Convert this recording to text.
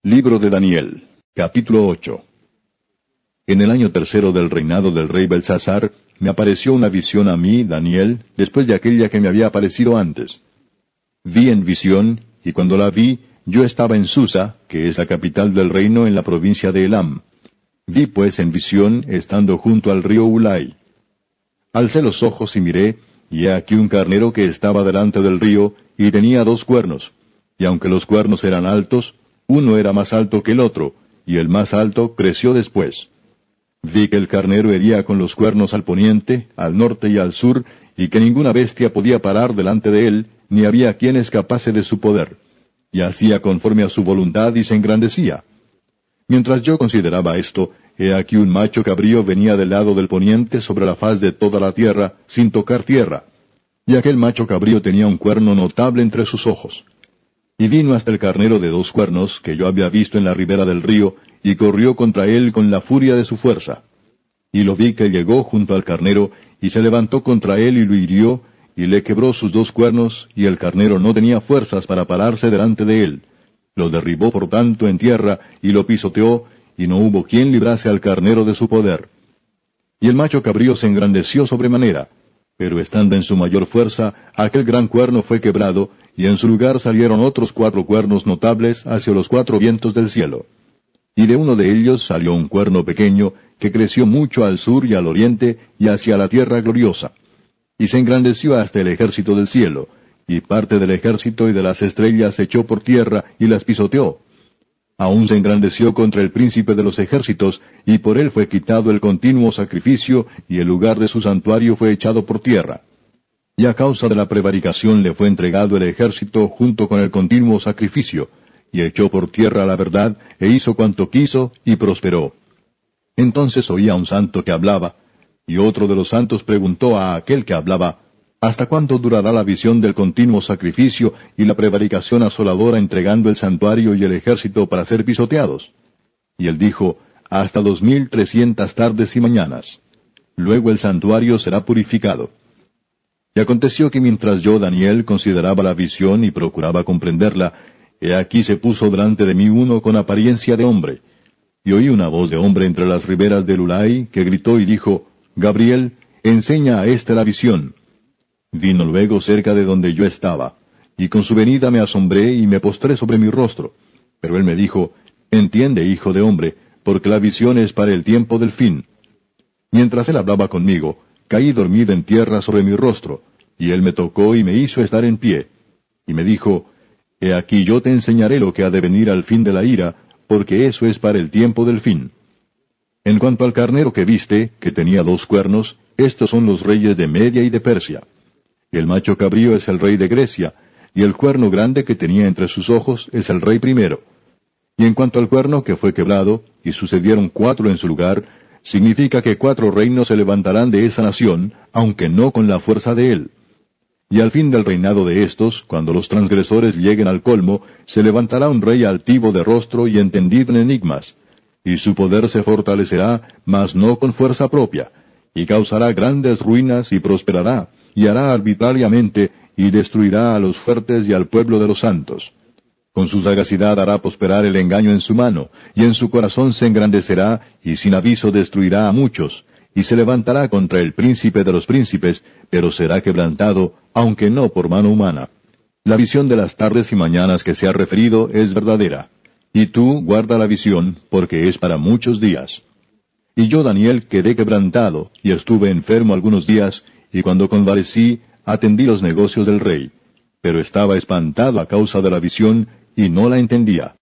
Libro de Daniel, capítulo 8. En el año tercero del reinado del rey Belsasar, me apareció una visión a mí, Daniel, después de aquella que me había aparecido antes. Vi en visión, y cuando la vi, yo estaba en Susa, que es la capital del reino en la provincia de Elam. Vi pues en visión, estando junto al río Ulai. Alcé los ojos y miré, y he aquí un carnero que estaba delante del río, y tenía 2 cuernos. Y aunque los cuernos eran altos, uno era más alto que el otro, y el más alto creció después. Vi que el carnero hería con los cuernos al poniente, al norte y al sur, y que ninguna bestia podía parar delante de él, ni había quien escapase de su poder. Y hacía conforme a su voluntad y se engrandecía. Mientras yo consideraba esto, he aquí un macho cabrío venía del lado del poniente sobre la faz de toda la tierra, sin tocar tierra. Y aquel macho cabrío tenía un cuerno notable entre sus ojos. Y vino hasta el carnero de 2 cuernos, que yo había visto en la ribera del río, y corrió contra él con la furia de su fuerza. Y lo vi que llegó junto al carnero, y se levantó contra él y lo hirió, y le quebró sus 2 cuernos, y el carnero no tenía fuerzas para pararse delante de él. Lo derribó por tanto en tierra, y lo pisoteó, y no hubo quien librase al carnero de su poder. Y el macho cabrío se engrandeció sobremanera, pero estando en su mayor fuerza, aquel gran cuerno fue quebrado, y en su lugar salieron otros 4 cuernos notables hacia los 4 vientos del cielo. Y de uno de ellos salió un cuerno pequeño, que creció mucho al sur y al oriente, y hacia la tierra gloriosa. Y se engrandeció hasta el ejército del cielo, y parte del ejército y de las estrellas se echó por tierra, y las pisoteó. Aún se engrandeció contra el príncipe de los ejércitos, y por él fue quitado el continuo sacrificio, y el lugar de su santuario fue echado por tierra. Y a causa de la prevaricación le fue entregado el ejército junto con el continuo sacrificio, y echó por tierra la verdad, e hizo cuanto quiso, y prosperó. Entonces oía un santo que hablaba, y otro de los santos preguntó a aquel que hablaba, ¿hasta cuándo durará la visión del continuo sacrificio y la prevaricación asoladora entregando el santuario y el ejército para ser pisoteados? Y él dijo, hasta 2300 tardes y mañanas. Luego el santuario será purificado. Y aconteció que mientras yo, Daniel, consideraba la visión y procuraba comprenderla, he aquí se puso delante de mí uno con apariencia de hombre. Y oí una voz de hombre entre las riberas del Ulai, que gritó y dijo, Gabriel, enseña a éste la visión. Vino luego cerca de donde yo estaba, y con su venida me asombré y me postré sobre mi rostro. Pero él me dijo, entiende, hijo de hombre, porque la visión es para el tiempo del fin. Mientras él hablaba conmigo, caí dormido en tierra sobre mi rostro, y él me tocó y me hizo estar en pie. Y me dijo, he aquí yo te enseñaré lo que ha de venir al fin de la ira, porque eso es para el tiempo del fin. En cuanto al carnero que viste, que tenía 2 cuernos, estos son los reyes de Media y de Persia. El macho cabrío es el rey de Grecia, y el cuerno grande que tenía entre sus ojos es el rey primero. Y en cuanto al cuerno que fue quebrado, y sucedieron 4 en su lugar, significa que 4 reinos se levantarán de esa nación, aunque no con la fuerza de él. Y al fin del reinado de estos, cuando los transgresores lleguen al colmo, se levantará un rey altivo de rostro y entendido en enigmas. Y su poder se fortalecerá, mas no con fuerza propia, y causará grandes ruinas y prosperará, y hará arbitrariamente, y destruirá a los fuertes y al pueblo de los santos. Con su sagacidad hará prosperar el engaño en su mano, y en su corazón se engrandecerá, y sin aviso destruirá a muchos, y se levantará contra el príncipe de los príncipes, pero será quebrantado, aunque no por mano humana. La visión de las tardes y mañanas que se ha referido es verdadera. Y tú guarda la visión, porque es para muchos días. Y yo, Daniel, quedé quebrantado, y estuve enfermo algunos días, y cuando convalecí, atendí los negocios del rey. Pero estaba espantado a causa de la visión, y no la entendía.